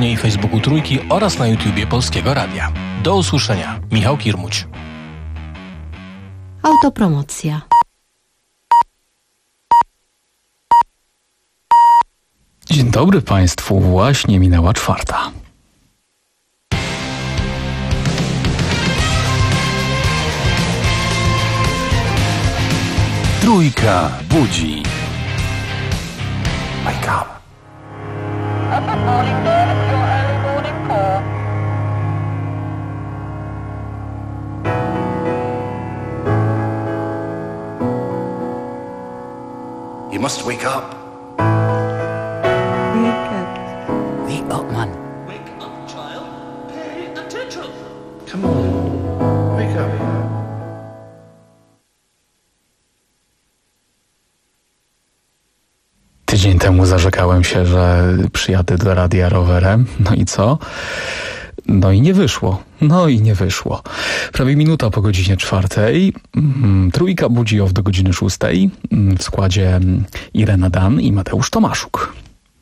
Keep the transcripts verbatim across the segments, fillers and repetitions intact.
stronie i Facebooku Trójki oraz na YouTubie Polskiego Radia. Do usłyszenia. Michał Kirmuć. Autopromocja. Dzień dobry Państwu, właśnie minęła czwarta. Trójka budzi. Wake up. You must wake up. Wake up. Wake up, man. Wake up, child. Pay attention. Come on. Wake up. Tydzień temu zarzekałem się, że przyjadę do radia rowerem. No i co? No i nie wyszło. No i nie wyszło. Prawie minuta po godzinie czwartej. Trójka budzi off do godziny szóstej. W składzie Irena Dan i Mateusz Tomaszuk.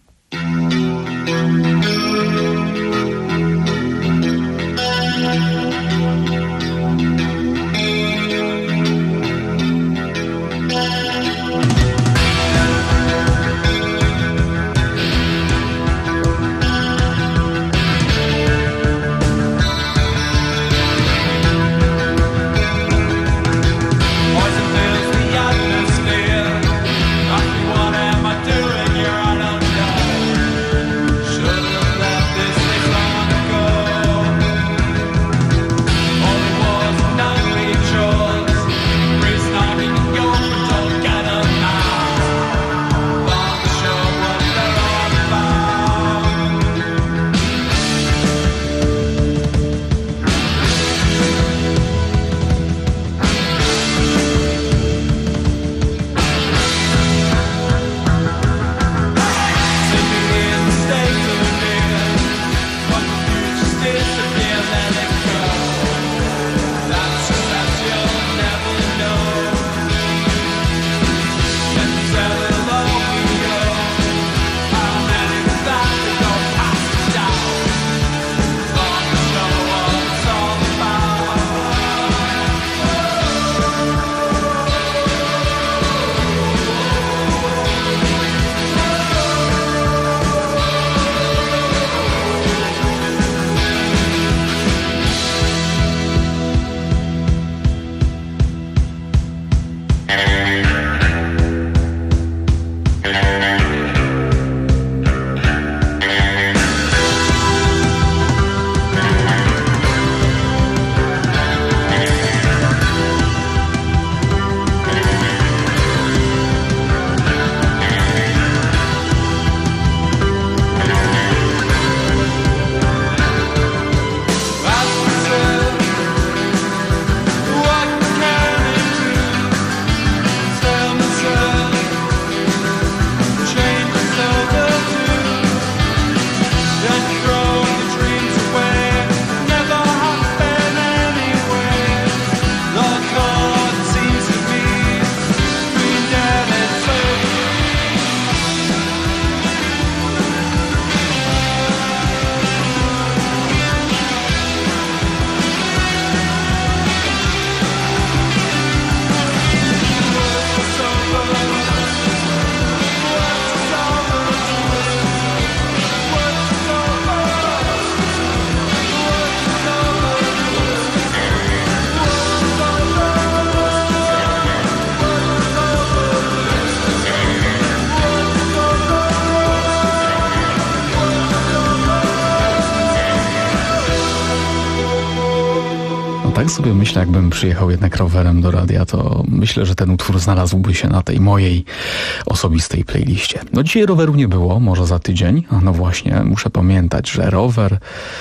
Tak sobie myślę, jakbym przyjechał jednak rowerem do radia, to myślę, że ten utwór znalazłby się na tej mojej osobistej playliście. No dzisiaj roweru nie było, może za tydzień. No właśnie, muszę pamiętać, że rower,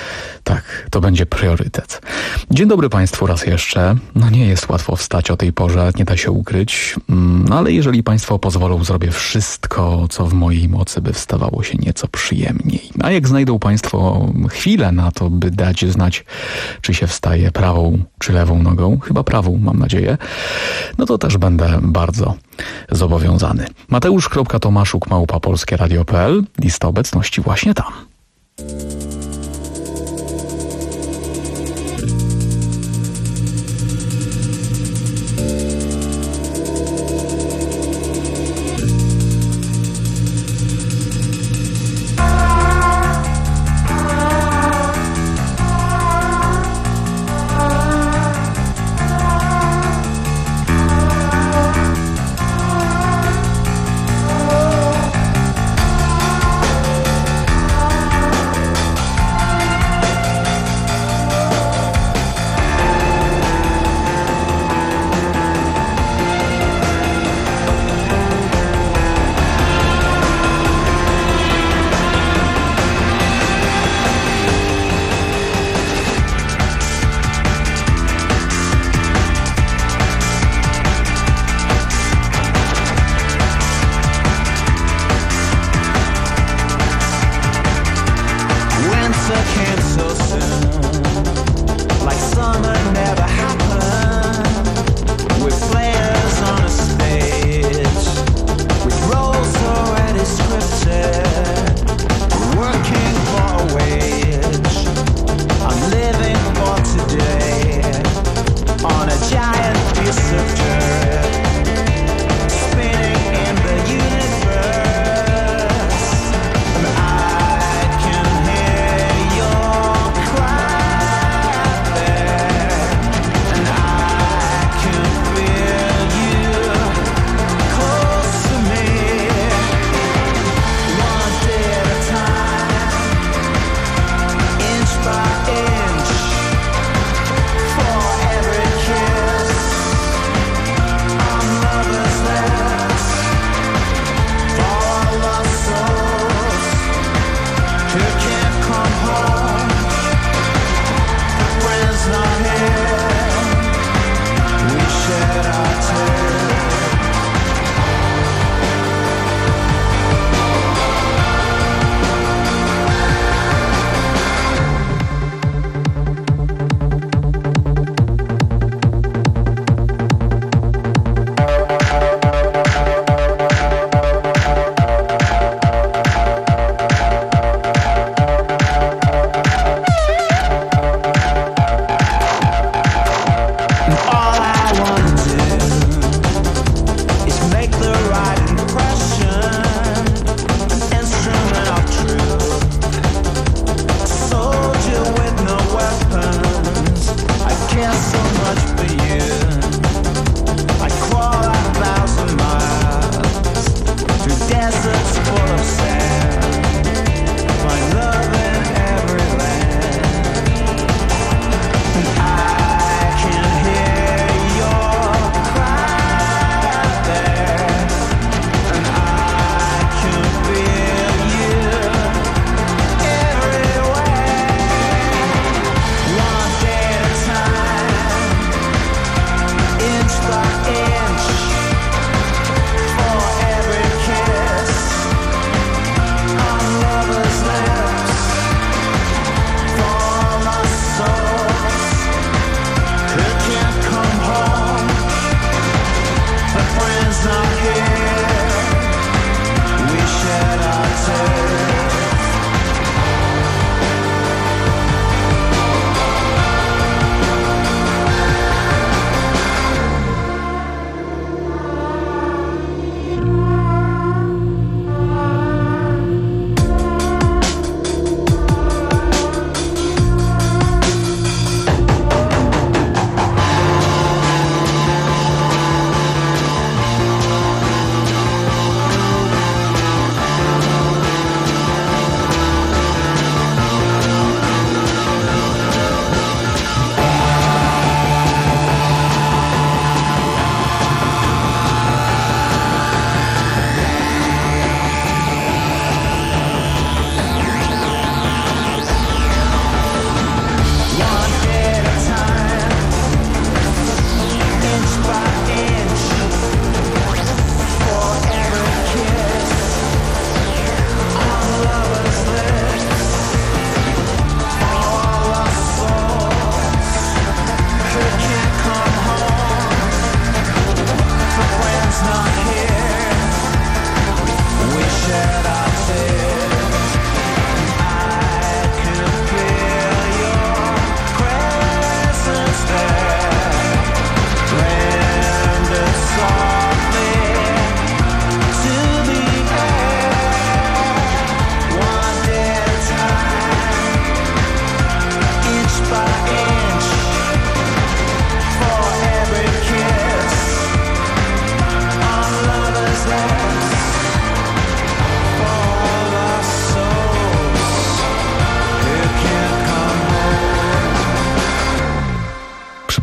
tak, to będzie priorytet. Dzień dobry Państwu raz jeszcze. No nie jest łatwo wstać o tej porze, nie da się ukryć. No ale jeżeli Państwo pozwolą, zrobię wszystko, co w mojej mocy, by wstawało się nieco przyjemniej. A jak znajdą Państwo chwilę na to, by dać znać, czy się wstaje prawą czy lewą nogą, chyba prawą, mam nadzieję, no to też będę bardzo zobowiązany. Mateusz kropka Tomaszuk małpa polskie radio kropka p l, lista obecności właśnie tam.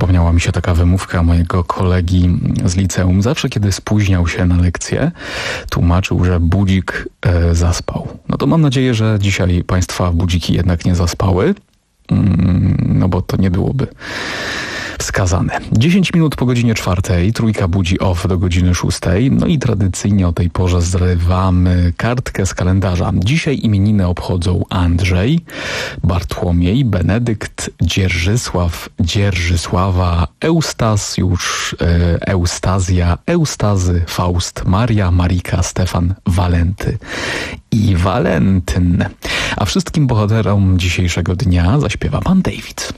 przypomniała mi się taka wymówka mojego kolegi z liceum. Zawsze, kiedy spóźniał się na lekcję, tłumaczył, że budzik e, zaspał. No to mam nadzieję, że dzisiaj państwa budziki jednak nie zaspały, mm, no bo to nie byłoby wskazane. dziesięć minut po godzinie czwartej, trójka budzi off do godziny szóstej, no i tradycyjnie o tej porze zrywamy kartkę z kalendarza. Dzisiaj imieniny obchodzą Andrzej, Bartłomiej, Benedykt, Dzierżysław, Dzierżysława, Eustazjusz, Eustazja, Eustazy, Faust, Maria, Marika, Stefan, Walenty i Walentyn. A wszystkim bohaterom dzisiejszego dnia zaśpiewa pan David.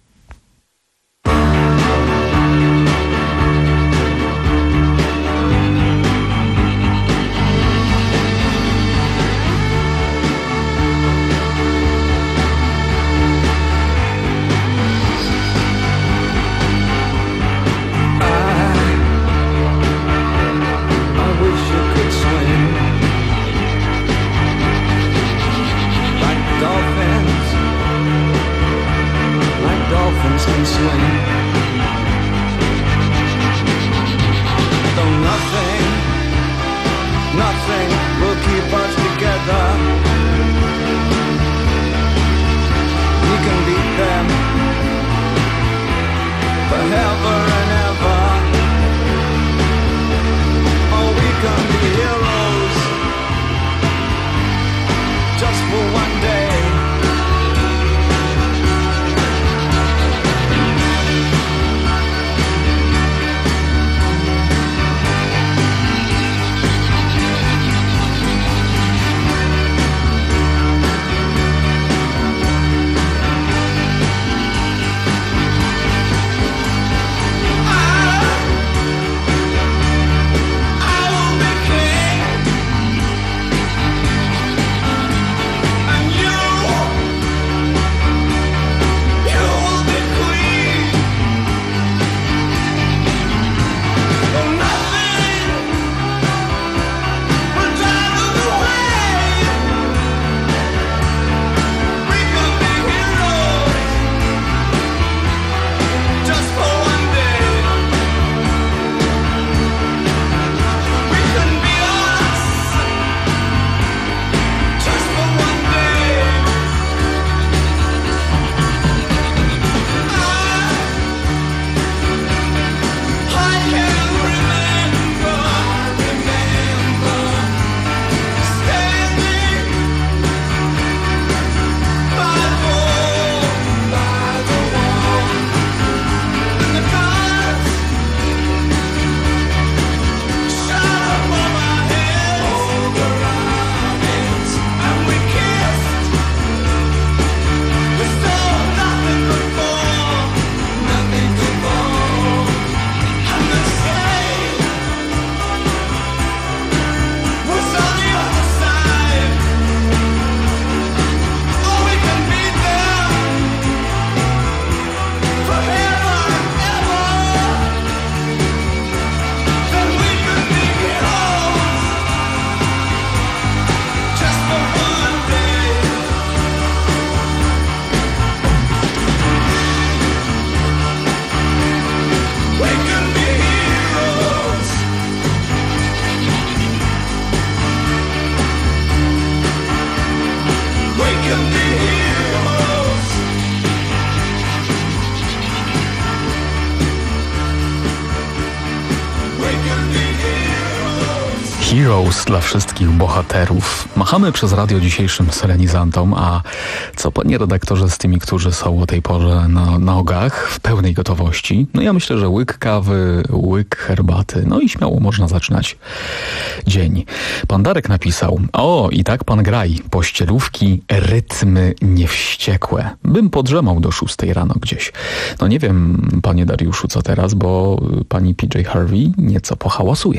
Heroes dla wszystkich bohaterów. Machamy przez radio dzisiejszym solenizantom, a co panie redaktorze z tymi, którzy są o tej porze na nogach, w pełnej gotowości? No ja myślę, że łyk kawy, łyk herbaty, no i śmiało można zaczynać dzień. Pan Darek napisał: o, i tak pan graj, pościelówki, rytmy niewściekłe. Bym podrzemał do szóstej rano gdzieś. No nie wiem, panie Dariuszu, co teraz, bo pani P J Harvey nieco pohałasuje.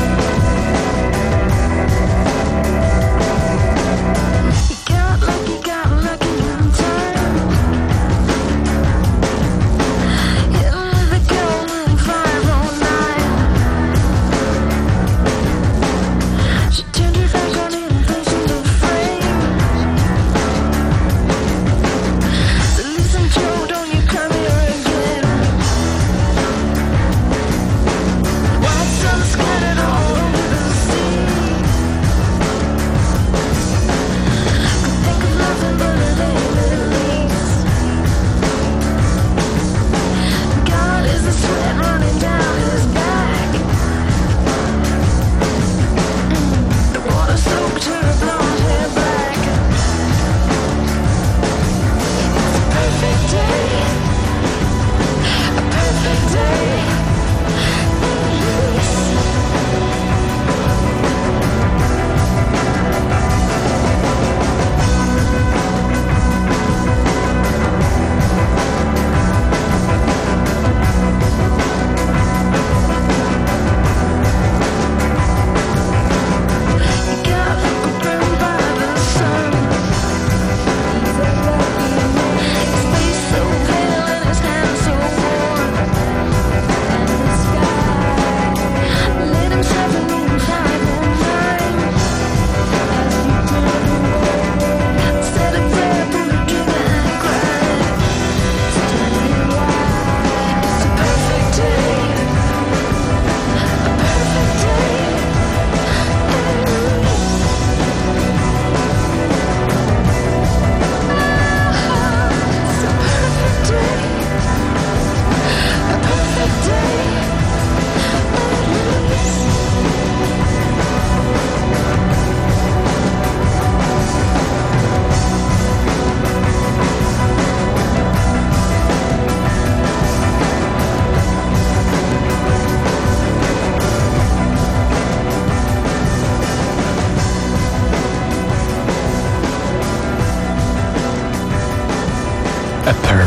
You got like you got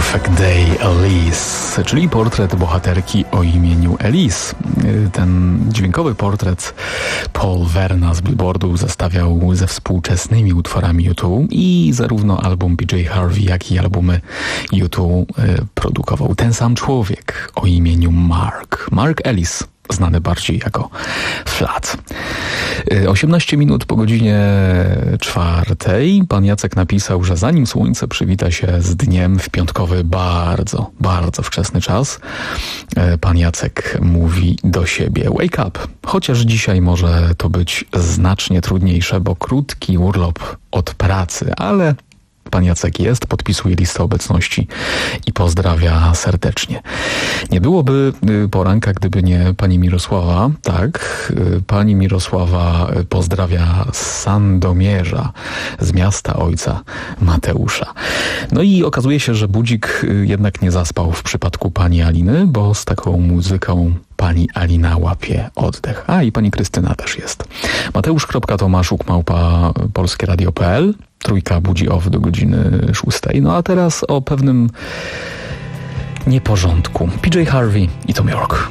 Perfect Day Elise, czyli portret bohaterki o imieniu Elise. Ten dźwiękowy portret Paul Verna z Billboardu zestawiał ze współczesnymi utworami U dwa i zarówno album P J Harvey, jak i albumy U dwa produkował ten sam człowiek o imieniu Mark. Mark Ellis, znany bardziej jako Flat. osiemnaście minut po godzinie czwartej pan Jacek napisał, że zanim słońce przywita się z dniem w piątkowy bardzo, bardzo wczesny czas, pan Jacek mówi do siebie wake up. Chociaż dzisiaj może to być znacznie trudniejsze, bo krótki urlop od pracy, ale pan Jacek jest, podpisuje listę obecności i pozdrawia serdecznie. Nie byłoby poranka, gdyby nie pani Mirosława. Tak, pani Mirosława pozdrawia z Sandomierza, z miasta ojca Mateusza. No i okazuje się, że budzik jednak nie zaspał w przypadku pani Aliny, bo z taką muzyką pani Alina łapie oddech. A i pani Krystyna też jest. Mateusz.tomaszuk małpa polskieradio kropka p l. Trójka budzi off do godziny szóstej. No a teraz o pewnym nieporządku. P J Harvey i Tom York.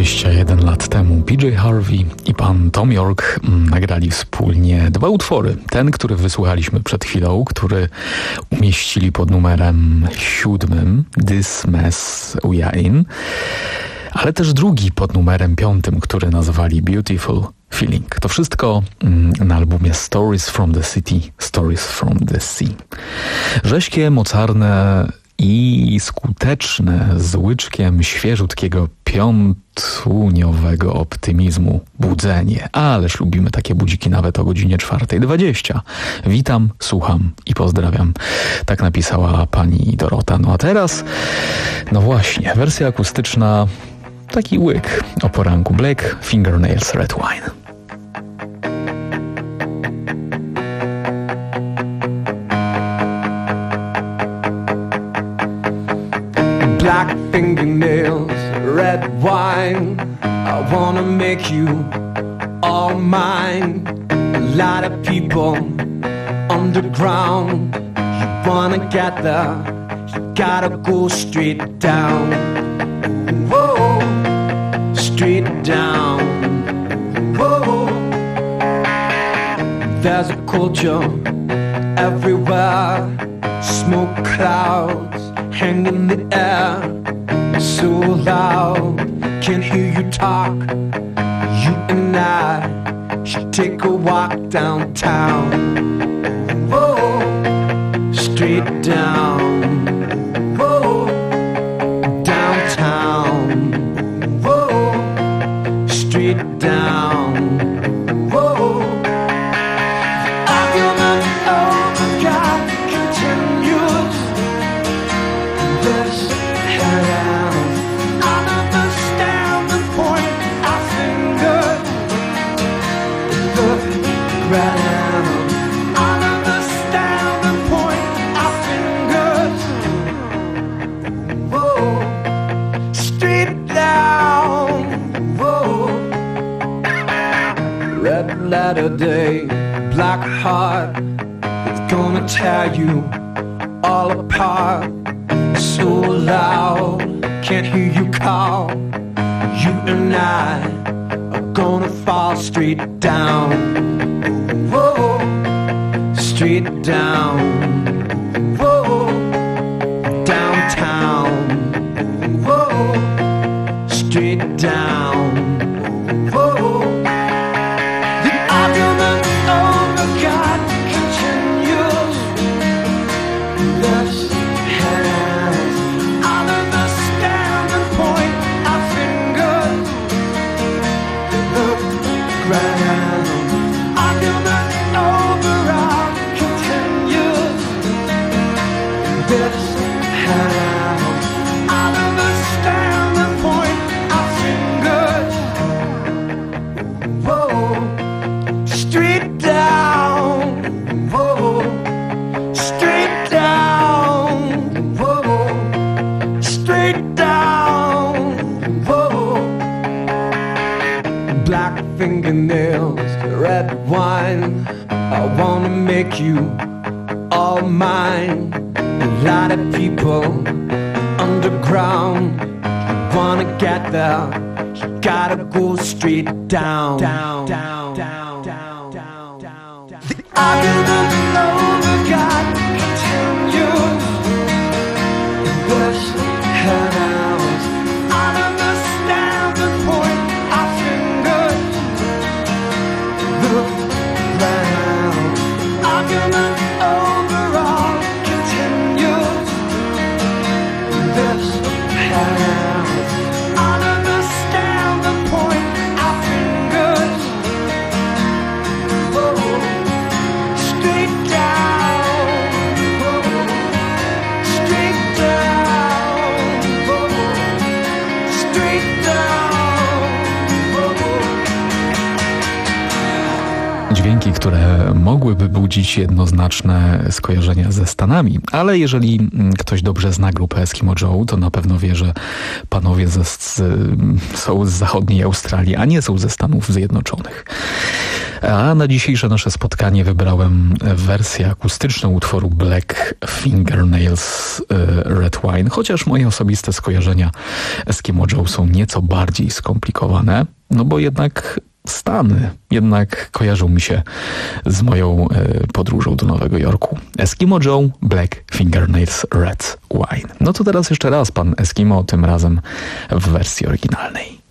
dwadzieścia jeden lat temu P J Harvey i pan Tom York nagrali wspólnie dwa utwory. Ten, który wysłuchaliśmy przed chwilą, który umieścili pod numerem siódmym, This Mess We Are In, ale też drugi pod numerem piątym, który nazwali Beautiful Feeling. To wszystko na albumie Stories from the City, Stories from the Sea. Rześkie, mocarne i skuteczne, z łyczkiem świeżutkiego piątuniowego optymizmu budzenie. Ależ lubimy takie budziki nawet o godzinie czwartej dwadzieścia. Witam, słucham i pozdrawiam. Tak napisała pani Dorota. No a teraz, no właśnie, wersja akustyczna, taki łyk o poranku. Black Fingernails Red Wine. Black fingernails, red wine. I wanna make you all mine. A lot of people underground. You wanna get there, you gotta go straight down. Whoa, straight down. Whoa, there's a culture everywhere. Smoke clouds hang in the air, so loud, can't hear you talk. You and I should take a walk downtown. Whoa, straight down. Whoa, downtown. Whoa, straight down. Whoa, argument over God continues. This head out. I understand the point. I finger the ground. I understand the point. I finger. Whoa, straight down. Whoa, red letter day, black heart. It's gonna tear you all apart. So loud, can't hear you call. You and I are gonna fall straight down. Whoa, straight down. Whoa, downtown. Whoa, straight down. Whoa, the argument over God continues. Let's head out. I understand the point. I fingered the ground. Argument over all continues. This head out. I understand the point. I fingered. Whoa, straight down. Whoa, straight down. Whoa, straight down. Whoa, black fingernails, red wine. I wanna make you all mine. A lot of people underground. You wanna get there, you gotta go straight down. Down, down, down, down, down, down. The argument over God continues. This head out. I understand the point. I fingered the ground. Argument over all continues. This head out. I understand the point. I fingered. Whoa, straight down. Whoa, straight down. Whoa, straight down. Whoa. Dźwięki, które mogłyby budzić jednoznaczne skojarzenia ze Stanami, ale jeżeli ktoś dobrze zna grupę Eskimo Joe, to na pewno wie, że panowie ze, z, są z zachodniej Australii, a nie są ze Stanów Zjednoczonych. A na dzisiejsze nasze spotkanie wybrałem wersję akustyczną utworu Black Fingernails Red Wine, chociaż moje osobiste skojarzenia Eskimo Joe są nieco bardziej skomplikowane, no bo jednak Stany jednak kojarzą mi się z moją y, podróżą do Nowego Jorku. Eskimo Joe, Black Fingernails Red Wine. No to teraz jeszcze raz pan Eskimo, tym razem w wersji oryginalnej.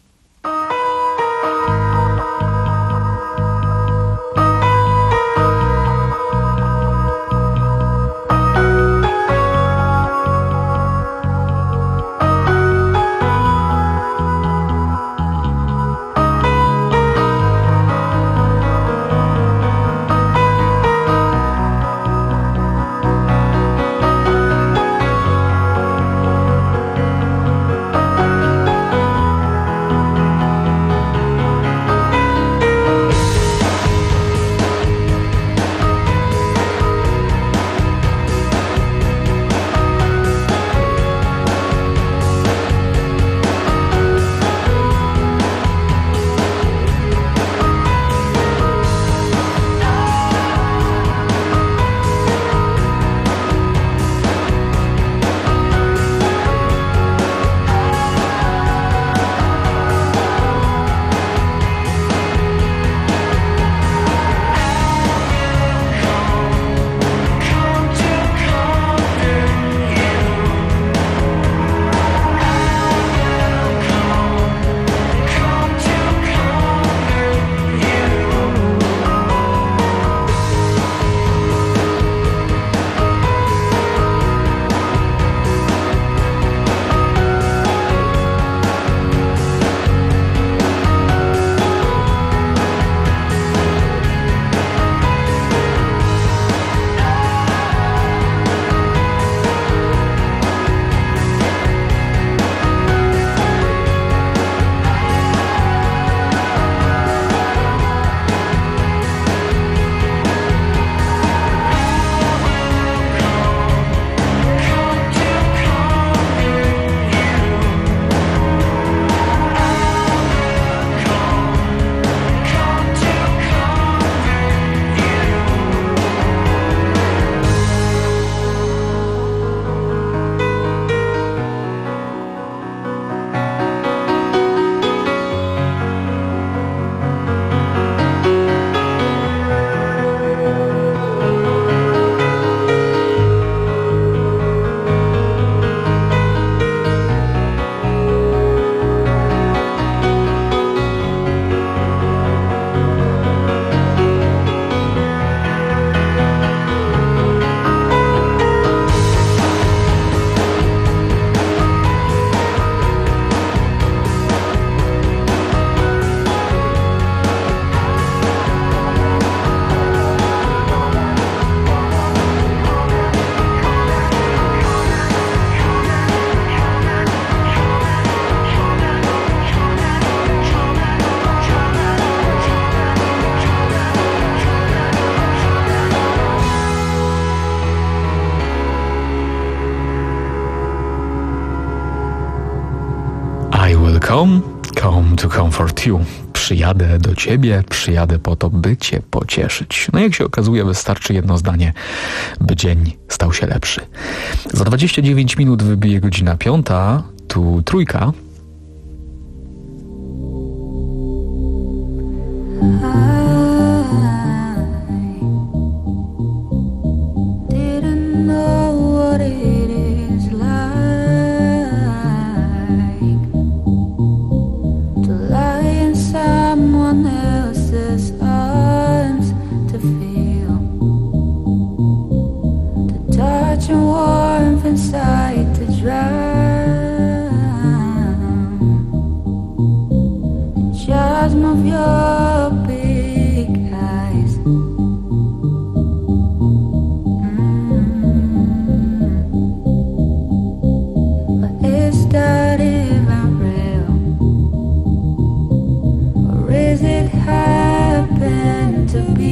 Come, come to comfort you. Przyjadę do ciebie, przyjadę po to, by cię pocieszyć. No jak się okazuje, wystarczy jedno zdanie, by dzień stał się lepszy. Za dwadzieścia dziewięć minut wybije godzina piąta, tu trójka.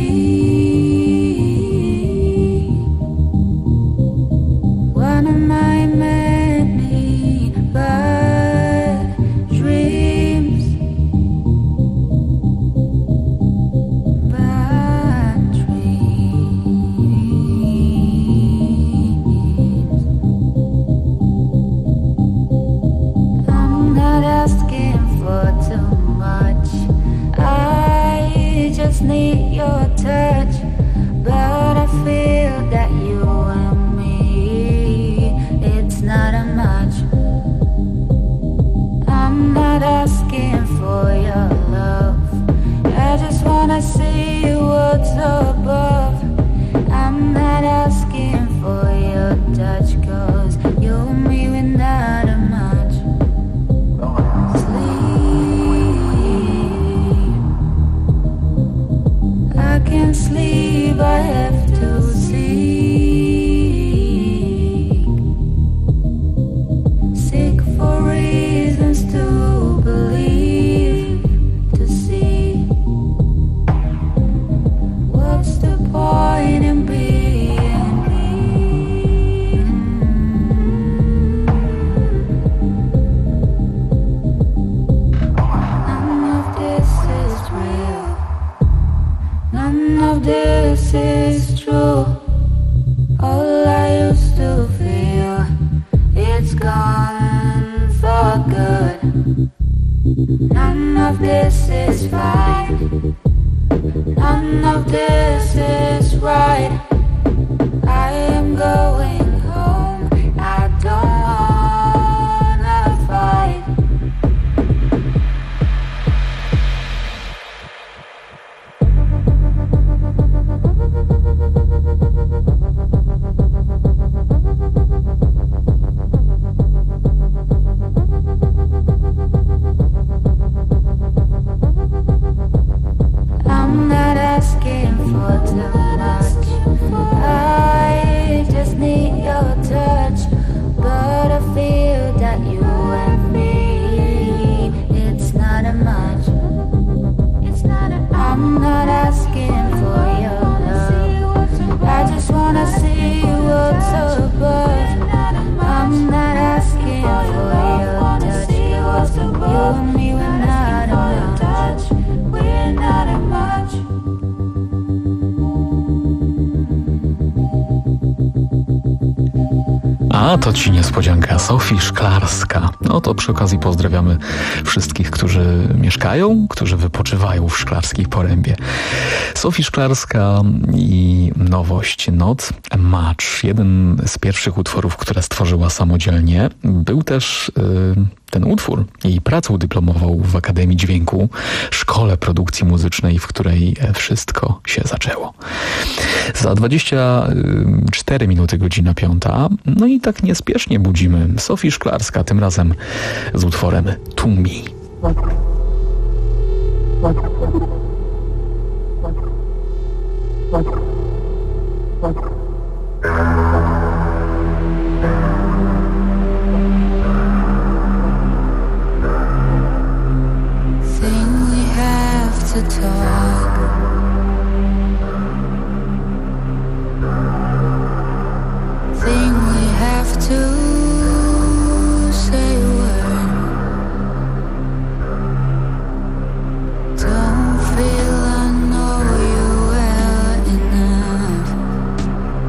One of my is fine. None of this is right. I am going home. I don't wanna fight. I'm not asking for too much. I just need your touch. But I feel that you and me, it's not a much. It's not a I'm not asking for your love. I just wanna see what's above. I'm not asking for your touch. You and me, we're not a much. We're not a much. A to ci niespodzianka, Sofii Szklarska. No to przy okazji pozdrawiamy wszystkich, którzy mieszkają, którzy wypoczywają w Szklarskiej Porębie. Sofii Szklarska i nowość Not a Match. Jeden z pierwszych utworów, które stworzyła samodzielnie. Był też yy, ten utwór. Jej pracę dyplomową w Akademii Dźwięku, szkole produkcji muzycznej, w której wszystko się zaczęło. Za dwadzieścia cztery minuty godzina piąta. No i tak niespiesznie budzimy Sofii Szklarska, tym razem z utworem To Me. Think we have to talk. Think we have to say a word. Don't feel I know you well enough.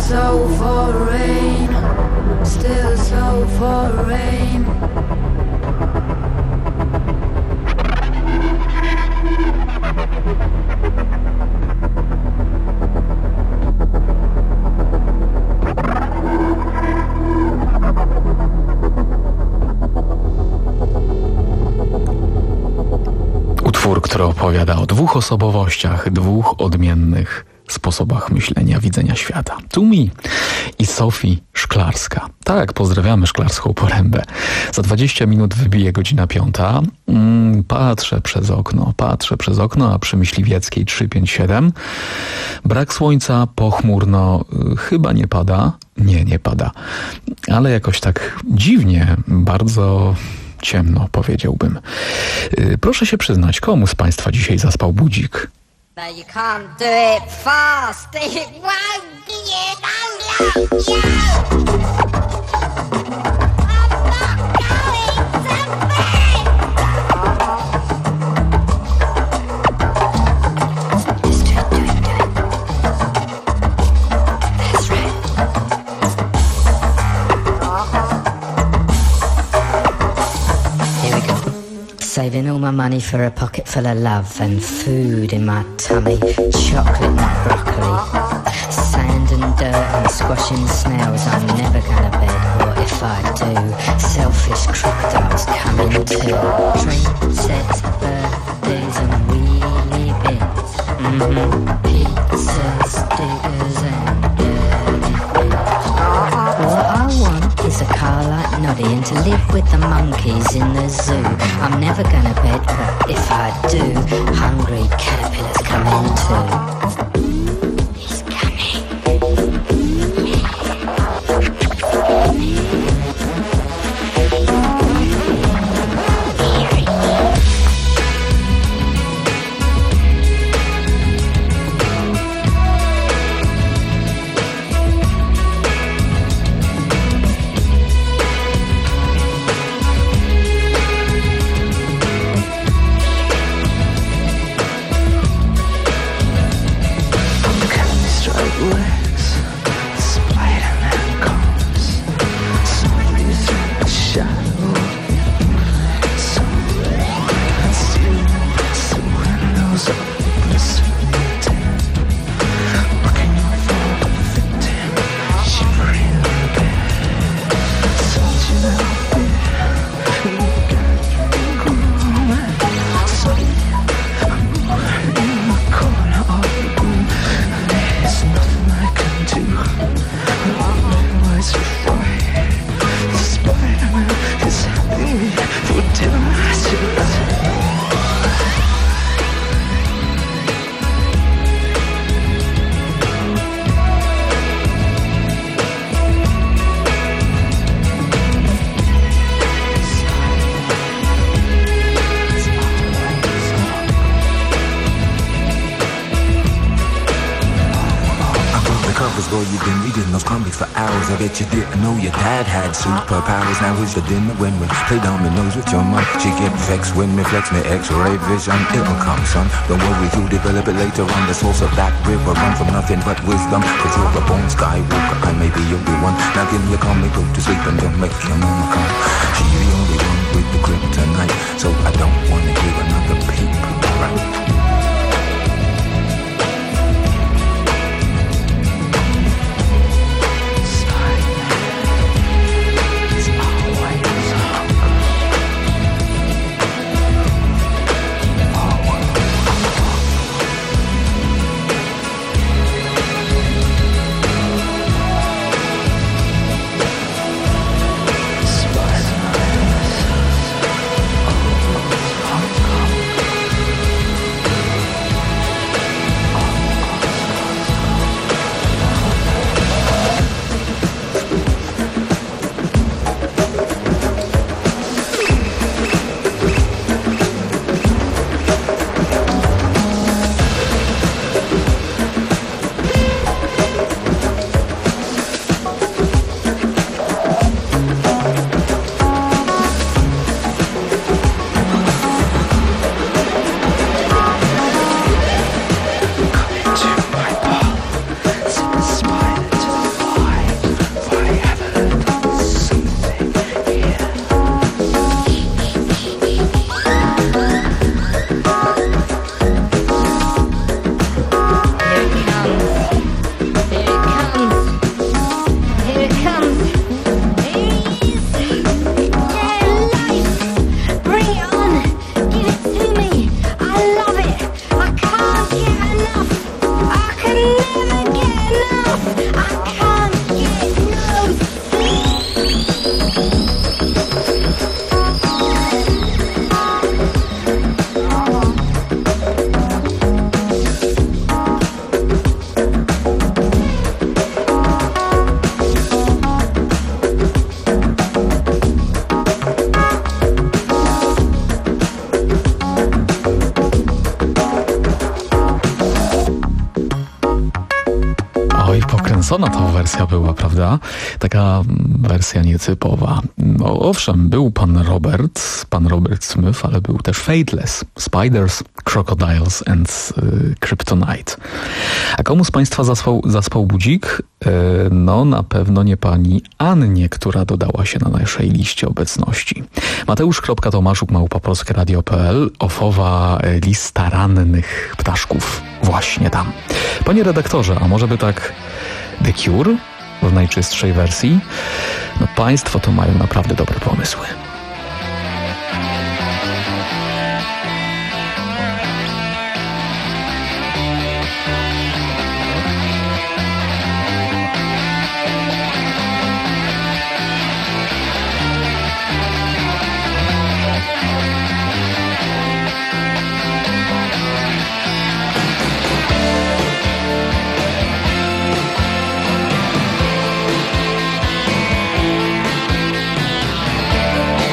so foreign, still so foreign. Utwór, który opowiada o dwóch osobowościach, dwóch odmiennych sposobach myślenia, widzenia świata. Tu mi i Sofii Szklarska. Tak, pozdrawiamy Szklarską Porębę. Za dwadzieścia minut wybije godzina piąta. Mm, patrzę przez okno, patrzę przez okno, a przy Myśliwieckiej trzysta pięćdziesiąt siedem. Brak słońca, pochmurno, y, chyba nie pada. Nie, nie pada. Ale jakoś tak dziwnie, bardzo ciemno, powiedziałbym. Y, proszę się przyznać, komu z Państwa dzisiaj zaspał budzik? No, you can't do it fast. It won't be it. No, no, no. Saving all my money for a pocket full of love and food in my tummy, chocolate and broccoli, sand and dirt and squashing snails. I'm never gonna bed, what if I do? Selfish crocodiles coming too. Train sets, birthdays and wheelie bins. Mm-hmm. Pizza stickers and dirty bits. What I want is a car like Noddy and to live with the monkeys in the zoo. I'm never gonna bed, but if I do, hungry caterpillars coming too. He's coming. You didn't know your dad had superpowers. Now it's the dinner when we play dominoes with your mom. She get vexed when me flex me X-ray vision. It'll come, son. Don't worry, you'll develop it later on. The source of that river run from nothing but wisdom. Cause you're a born skywalker, I may be your one. Now give me a call, me go to sleep and don't make your mama come. She the only one with the kryptonite, so I don't wanna hear another peep, right? kręcona ta wersja była, prawda? Taka wersja nietypowa. No, owszem, był pan Robert, pan Robert Smith, ale był też Fateless, Spiders, Crocodiles and y, Kryptonite. A komu z państwa zaspał, zaspał budzik? Y, no na pewno nie pani Annie, która dodała się na naszej liście obecności. Mateusz.Tomaszuk małpa polskie radio kropka p l, ofowa lista rannych ptaszków. Właśnie tam. Panie redaktorze, a może by tak The Cure w najczystszej wersji? No państwo to mają naprawdę dobre pomysły. Thank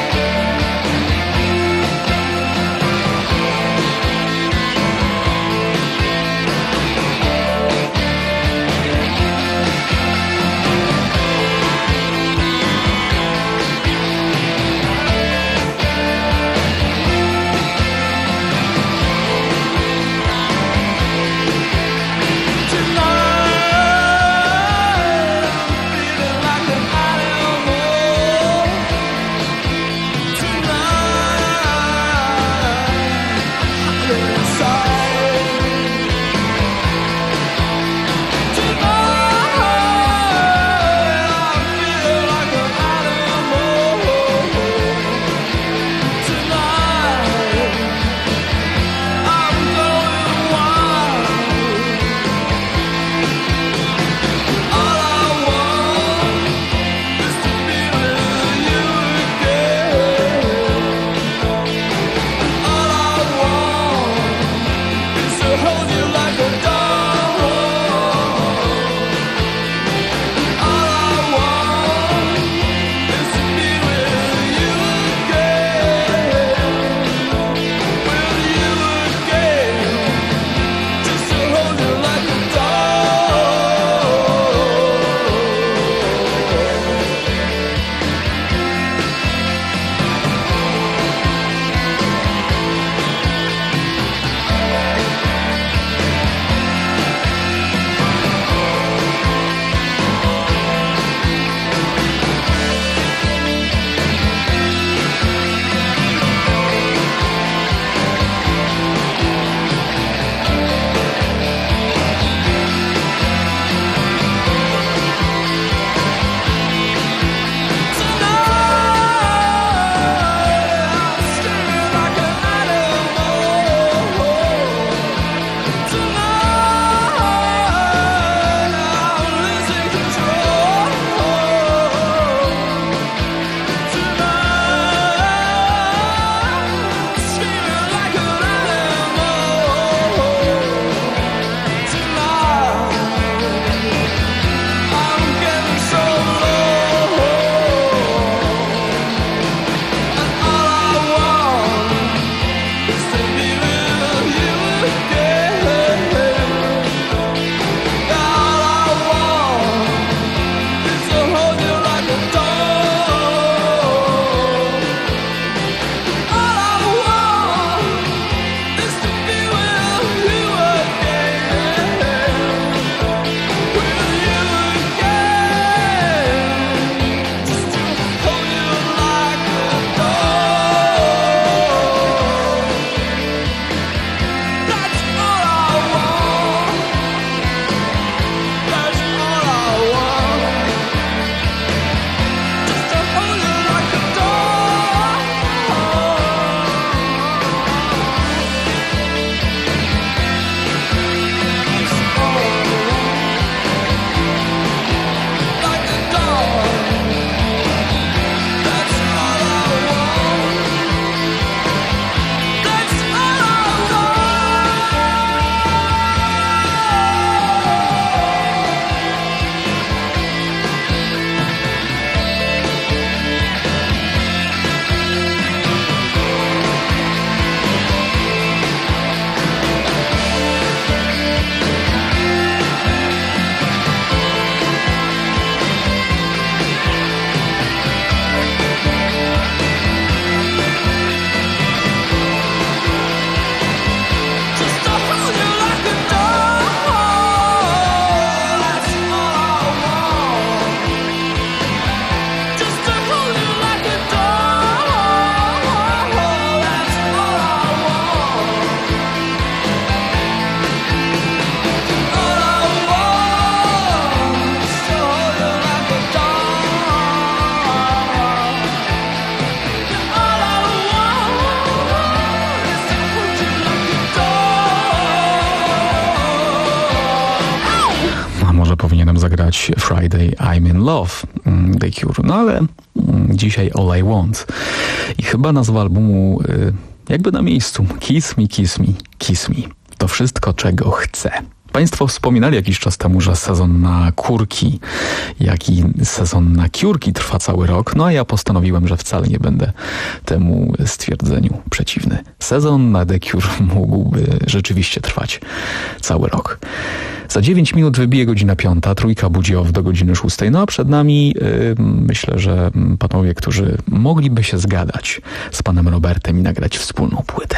zagrać Friday I'm in Love, The Cure. No ale dzisiaj All I Want. I chyba nazwa albumu jakby na miejscu. Kiss me, kiss me, kiss me. To wszystko, czego chcę. Państwo wspominali jakiś czas temu, że sezon na kurki, jak i sezon na kiurki trwa cały rok, no a ja postanowiłem, że wcale nie będę temu stwierdzeniu przeciwny. Sezon na The Cure mógłby rzeczywiście trwać cały rok. Za dziewięć minut wybije godzina piąta, trójka budzi off do godziny szóstej, no a przed nami yy, myślę, że panowie, którzy mogliby się zgadać z panem Robertem i nagrać wspólną płytę.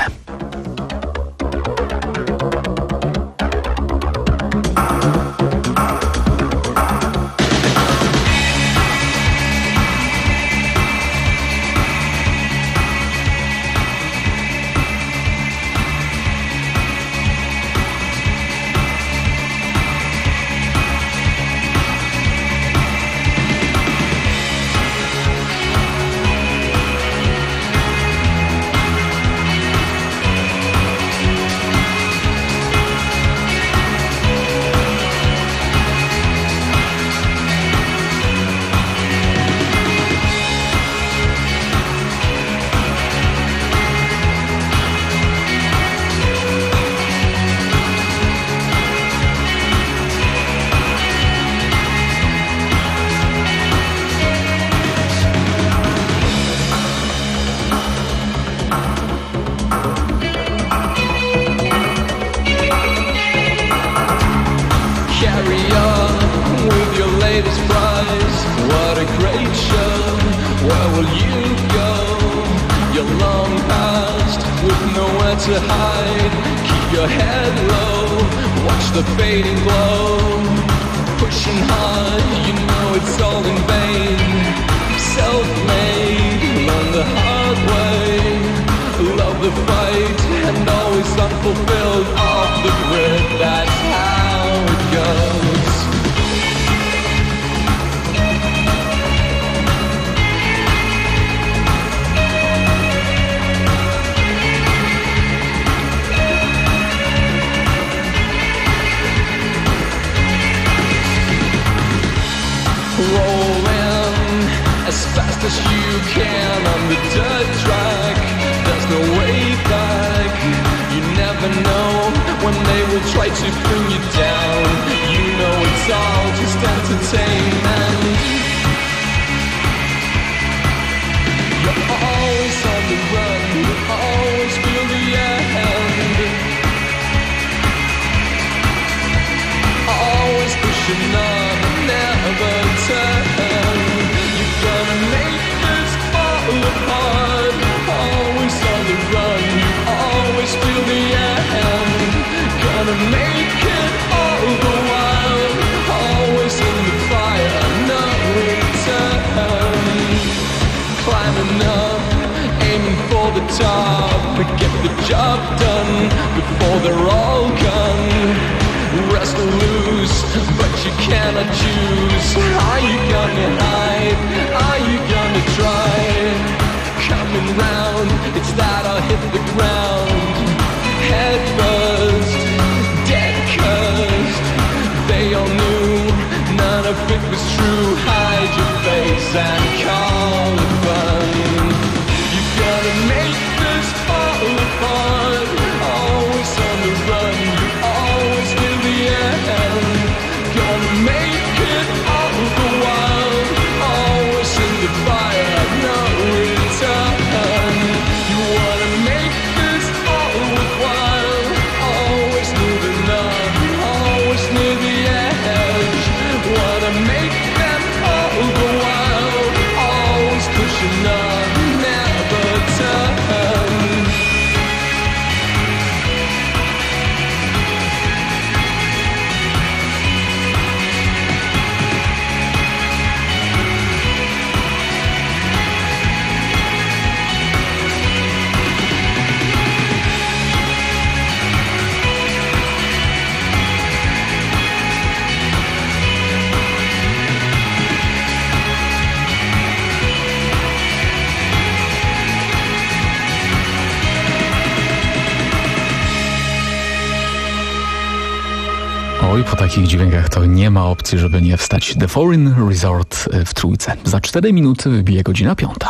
To hide, keep your head low, watch the fading glow, pushing hard, you know it's all in vain, self-made, learn the hard way, love the fight, and always unfulfilled, off the grid, that's how it goes. Rolling as fast as you can on the dirt track. There's no way back. You never know when they will try to bring you down. You know it's all just entertainment. You're always on the run. You always feel the end. Always pushing on, never turn. You're gonna make this fall apart. Always on the run, you always feel the end. Gonna make it all the while. Always in the fire, no return. Climbing up, aiming for the top. Get the job done before they're all gone. Rest or lose, but you cannot choose. Are you gonna hide? Are you gonna try? Coming round, it's that I'll hit the ground. Head first, dead cursed. They all knew none of it was true. Hide your face and call it fun. You gotta make this fall apart. Always on the run, you always will. Gonna make it all the while. Oj, po takich dźwiękach to nie ma opcji, żeby nie wstać. The Foreign Resort w Trójce. Za cztery minuty wybije godzina piąta.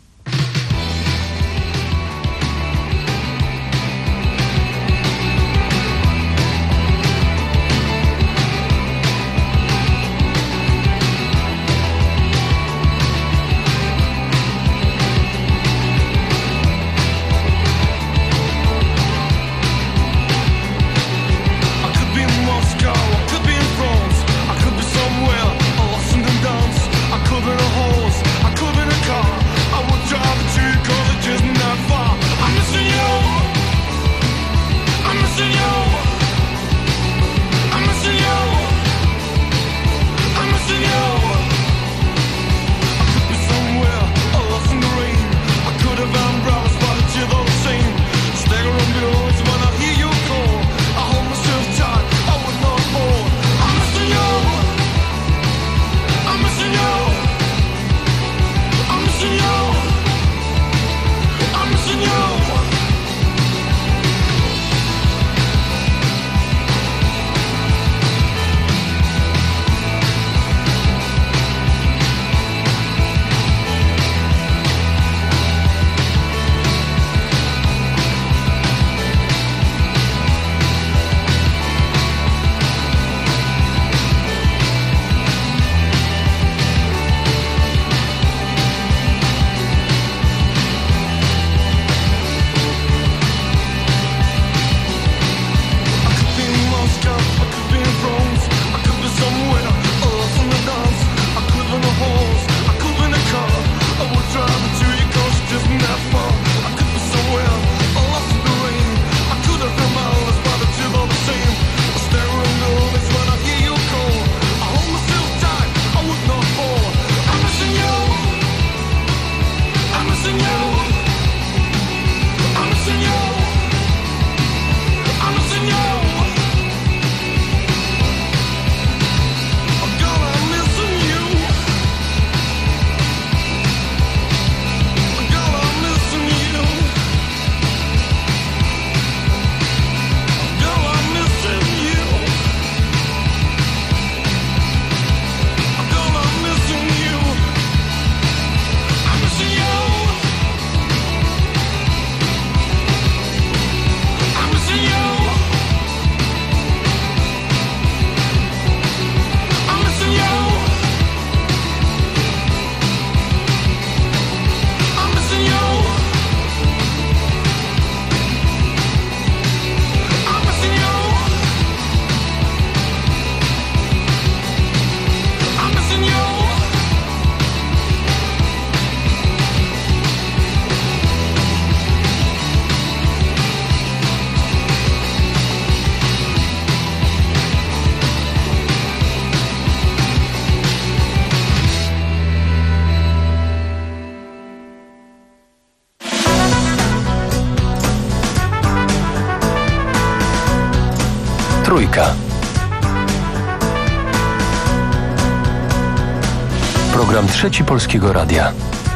Trójka. Program Trzeci Polskiego Radia.